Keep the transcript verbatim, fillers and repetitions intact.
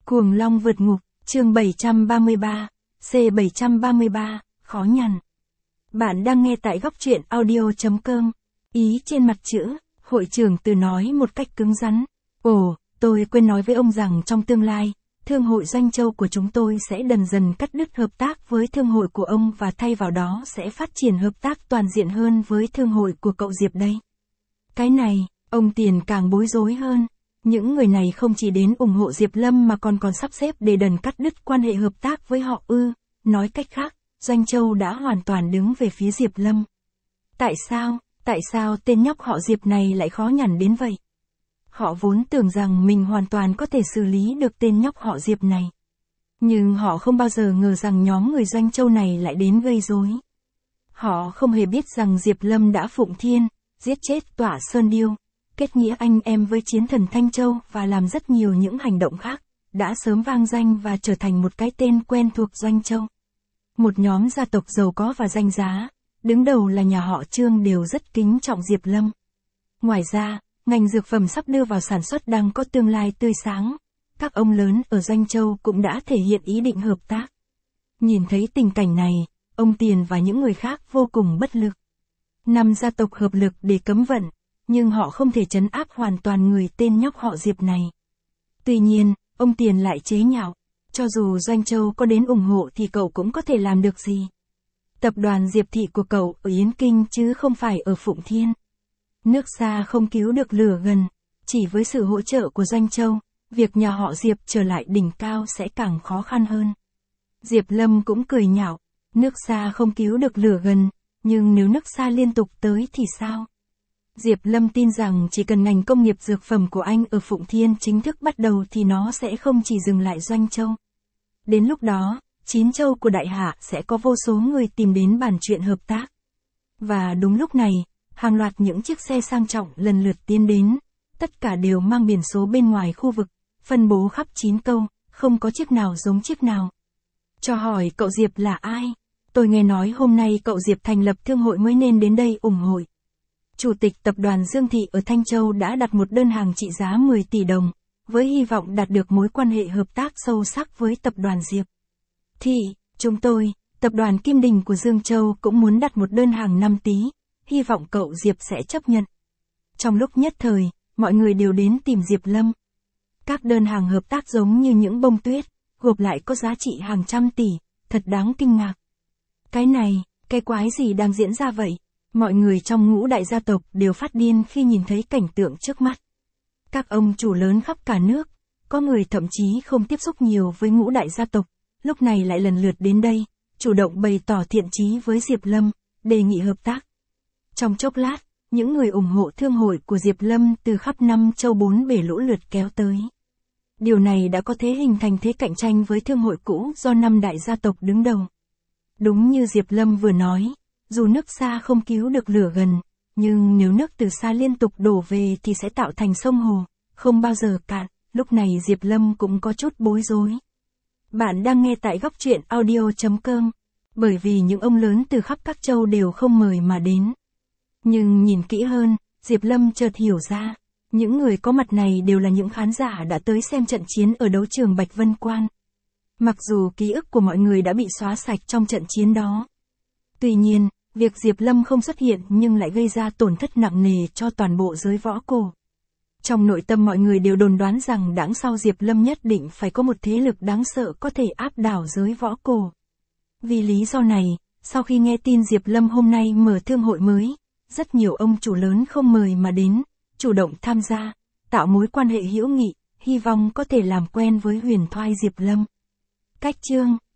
Cuồng Long vượt ngục, chương bảy trăm ba mươi ba, C bảy trăm ba mươi ba, khó nhằn. Bạn đang nghe tại góc truyện audio chấm com. Ý trên mặt chữ, hội trưởng Từ nói một cách cứng rắn. Ồ, tôi quên nói với ông rằng trong tương lai, Thương hội Doanh Châu của chúng tôi sẽ dần dần cắt đứt hợp tác với thương hội của ông và thay vào đó sẽ phát triển hợp tác toàn diện hơn với thương hội của cậu Diệp đây. Cái này, ông Tiền càng bối rối hơn. Những người này không chỉ đến ủng hộ Diệp Lâm mà còn còn sắp xếp để đần cắt đứt quan hệ hợp tác với họ ư, nói cách khác, Doanh Châu đã hoàn toàn đứng về phía Diệp Lâm. Tại sao, tại sao tên nhóc họ Diệp này lại khó nhằn đến vậy? Họ vốn tưởng rằng mình hoàn toàn có thể xử lý được tên nhóc họ Diệp này. Nhưng họ không bao giờ ngờ rằng nhóm người Doanh Châu này lại đến gây rối. Họ không hề biết rằng Diệp Lâm đã phụng thiên, giết chết Tỏa Sơn Điêu, kết nghĩa anh em với chiến thần Thanh Châu và làm rất nhiều những hành động khác, đã sớm vang danh và trở thành một cái tên quen thuộc Doanh Châu. Một nhóm gia tộc giàu có và danh giá, đứng đầu là nhà họ Trương đều rất kính trọng Diệp Lâm. Ngoài ra, ngành dược phẩm sắp đưa vào sản xuất đang có tương lai tươi sáng, các ông lớn ở Doanh Châu cũng đã thể hiện ý định hợp tác. Nhìn thấy tình cảnh này, ông Tiền và những người khác vô cùng bất lực. Năm gia tộc hợp lực để cấm vận, nhưng họ không thể trấn áp hoàn toàn người tên nhóc họ Diệp này. Tuy nhiên, ông Tiền lại chế nhạo, cho dù Doanh Châu có đến ủng hộ thì cậu cũng có thể làm được gì. Tập đoàn Diệp Thị của cậu ở Yến Kinh chứ không phải ở Phụng Thiên. Nước xa không cứu được lửa gần, chỉ với sự hỗ trợ của Doanh Châu, việc nhà họ Diệp trở lại đỉnh cao sẽ càng khó khăn hơn. Diệp Lâm cũng cười nhạo, nước xa không cứu được lửa gần, nhưng nếu nước xa liên tục tới thì sao? Diệp Lâm tin rằng chỉ cần ngành công nghiệp dược phẩm của anh ở Phụng Thiên chính thức bắt đầu thì nó sẽ không chỉ dừng lại Doanh Châu. Đến lúc đó, chín châu của Đại Hạ sẽ có vô số người tìm đến bàn chuyện hợp tác. Và đúng lúc này, hàng loạt những chiếc xe sang trọng lần lượt tiến đến, tất cả đều mang biển số bên ngoài khu vực, phân bố khắp chín câu, không có chiếc nào giống chiếc nào. Cho hỏi cậu Diệp là ai? Tôi nghe nói hôm nay cậu Diệp thành lập thương hội mới nên đến đây ủng hộ. Chủ tịch tập đoàn Dương Thị ở Thanh Châu đã đặt một đơn hàng trị giá mười tỷ đồng, với hy vọng đạt được mối quan hệ hợp tác sâu sắc với tập đoàn Diệp Thị. Chúng tôi, tập đoàn Kim Đình của Dương Châu cũng muốn đặt một đơn hàng năm tỷ, hy vọng cậu Diệp sẽ chấp nhận. Trong lúc nhất thời, mọi người đều đến tìm Diệp Lâm. Các đơn hàng hợp tác giống như những bông tuyết, gộp lại có giá trị hàng trăm tỷ, thật đáng kinh ngạc. Cái này, cái quái gì đang diễn ra vậy? Mọi người trong ngũ đại gia tộc đều phát điên khi nhìn thấy cảnh tượng trước mắt. Các ông chủ lớn khắp cả nước, có người thậm chí không tiếp xúc nhiều với ngũ đại gia tộc, lúc này lại lần lượt đến đây, chủ động bày tỏ thiện chí với Diệp Lâm, đề nghị hợp tác. Trong chốc lát, những người ủng hộ thương hội của Diệp Lâm từ khắp năm châu bốn bể lũ lượt kéo tới. Điều này đã có thế hình thành thế cạnh tranh với thương hội cũ do năm đại gia tộc đứng đầu. Đúng như Diệp Lâm vừa nói, dù nước xa không cứu được lửa gần, nhưng nếu nước từ xa liên tục đổ về thì sẽ tạo thành sông hồ, không bao giờ cạn. Lúc này Diệp Lâm cũng có chút bối rối. Bạn đang nghe tại góc truyện audio chấm com, bởi vì những ông lớn từ khắp các châu đều không mời mà đến. Nhưng nhìn kỹ hơn, Diệp Lâm chợt hiểu ra, những người có mặt này đều là những khán giả đã tới xem trận chiến ở đấu trường Bạch Vân Quan. Mặc dù ký ức của mọi người đã bị xóa sạch trong trận chiến đó. Tuy nhiên, việc Diệp Lâm không xuất hiện nhưng lại gây ra tổn thất nặng nề cho toàn bộ giới võ cổ. Trong nội tâm mọi người đều đồn đoán rằng đằng sau Diệp Lâm nhất định phải có một thế lực đáng sợ có thể áp đảo giới võ cổ. Vì lý do này, sau khi nghe tin Diệp Lâm hôm nay mở thương hội mới, rất nhiều ông chủ lớn không mời mà đến, chủ động tham gia, tạo mối quan hệ hữu nghị, hy vọng có thể làm quen với huyền thoại Diệp Lâm. Cách chương